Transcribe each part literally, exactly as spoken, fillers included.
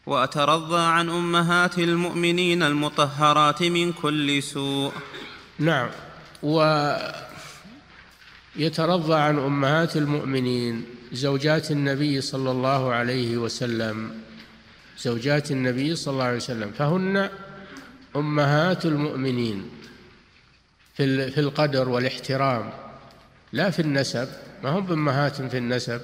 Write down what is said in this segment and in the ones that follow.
وأترضى عن أمهات المؤمنين المطهرات من كل سوء. نعم، ويترضى عن أمهات المؤمنين زوجات النبي صلى الله عليه وسلم، زوجات النبي صلى الله عليه وسلم، فهن أمهات المؤمنين في القدر والاحترام، لا في النسب، ما هم أمهات في النسب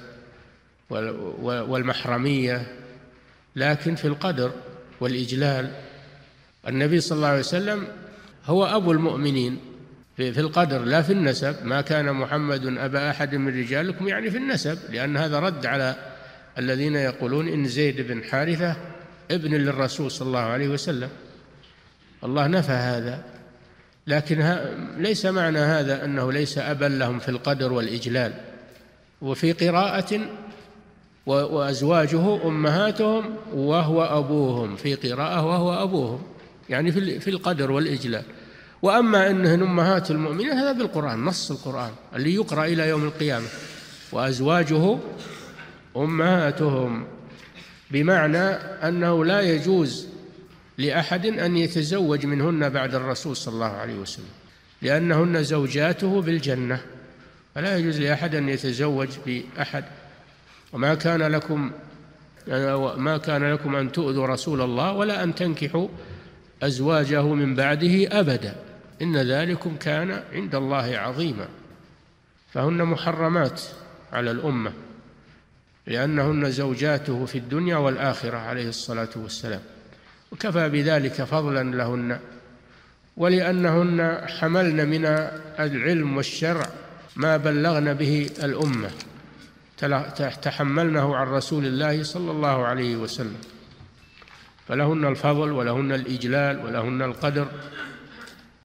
والمحرمية، لكن في القدر والإجلال. النبي صلى الله عليه وسلم هو أبو المؤمنين في القدر لا في النسب. ما كان محمد أبا أحد من رجالكم، يعني في النسب، لأن هذا رد على الذين يقولون إن زيد بن حارثة ابن للرسول صلى الله عليه وسلم. الله نفى هذا، لكن ليس معنى هذا أنه ليس أبا لهم في القدر والإجلال. وفي قراءة وأزواجه أمهاتهم وهو أبوهم، في قراءة وهو أبوهم، يعني في القدر والإجلال. وأما أنهن أمهات المؤمنين هذا بالقرآن، نص القرآن اللي يقرأ إلى يوم القيامة، وأزواجه أمهاتهم، بمعنى أنه لا يجوز لأحد أن يتزوج منهن بعد الرسول صلى الله عليه وسلم، لأنهن زوجاته بالجنة، فلا يجوز لأحد أن يتزوج بأحد. وما كان لكم ما كان لكم أن تؤذوا رسول الله ولا أن تنكحوا أزواجه من بعده أبدا، إن ذلكم كان عند الله عظيما. فهن محرمات على الأمة، لأنهن زوجاته في الدنيا والآخرة عليه الصلاة والسلام، وكفى بذلك فضلا لهن. ولأنهن حملن من العلم والشرع ما بلغن به الأمة، تحملنه عن رسول الله صلى الله عليه وسلم، فلهن الفضل ولهن الإجلال ولهن القدر